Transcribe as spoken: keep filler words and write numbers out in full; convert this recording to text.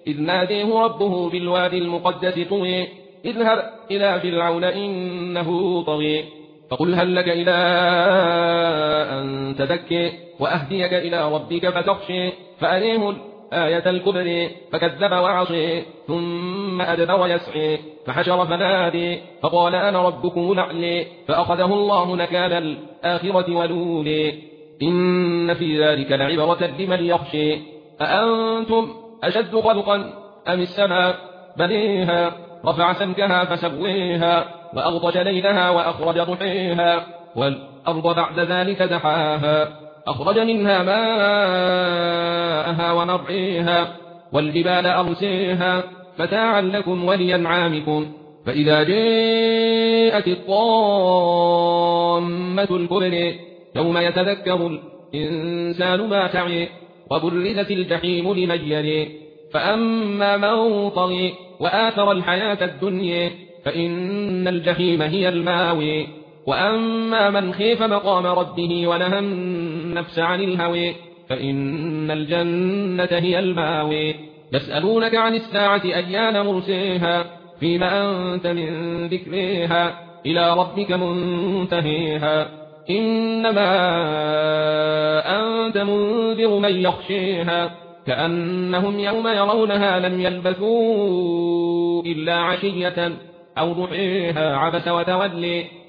إذ ناديه ربه بالواد المقدس طوي اذهب إلى فرعون إنه طغي فقل هل لك إلى أن تزكي وأهديك إلى ربك فتخشي فأريه الآية الكبرى فكذب وعصي ثم أدبر يسعي فحشر فنادي فقال أنا ربكم الأعلى فأخذه الله نكال الآخرة والأولى إن في ذلك لعبرة لمن يخشي أأنتم أشد خلقا أم السماء بنيها رفع سمكها فسويها وأغطش ليلها وأخرج ضحيها والأرض بعد ذلك دحاها أخرج منها ماءها ومرعيها والجبال أرسيها متاعا لكم ولأنعامكم فإذا جاءت الطامة الكبرى يوم يتذكر الإنسان ما سعي وبرزت الجحيم لمن يرى فأما من طغى وآثر الحياة الدنيا فإن الجحيم هي الماوى وأما من خيف مقام ربه ونهى النفس عن الهوى فإن الجنة هي الماوى يسألونك عن الساعة أيان مرسيها فيما أنت من ذكرها إلى ربك منتهيها إنما أنت منذر من يخشيها كأنهم يوم يرونها لم يلبثوا إلا عشية أو ضحيها عبس وتولي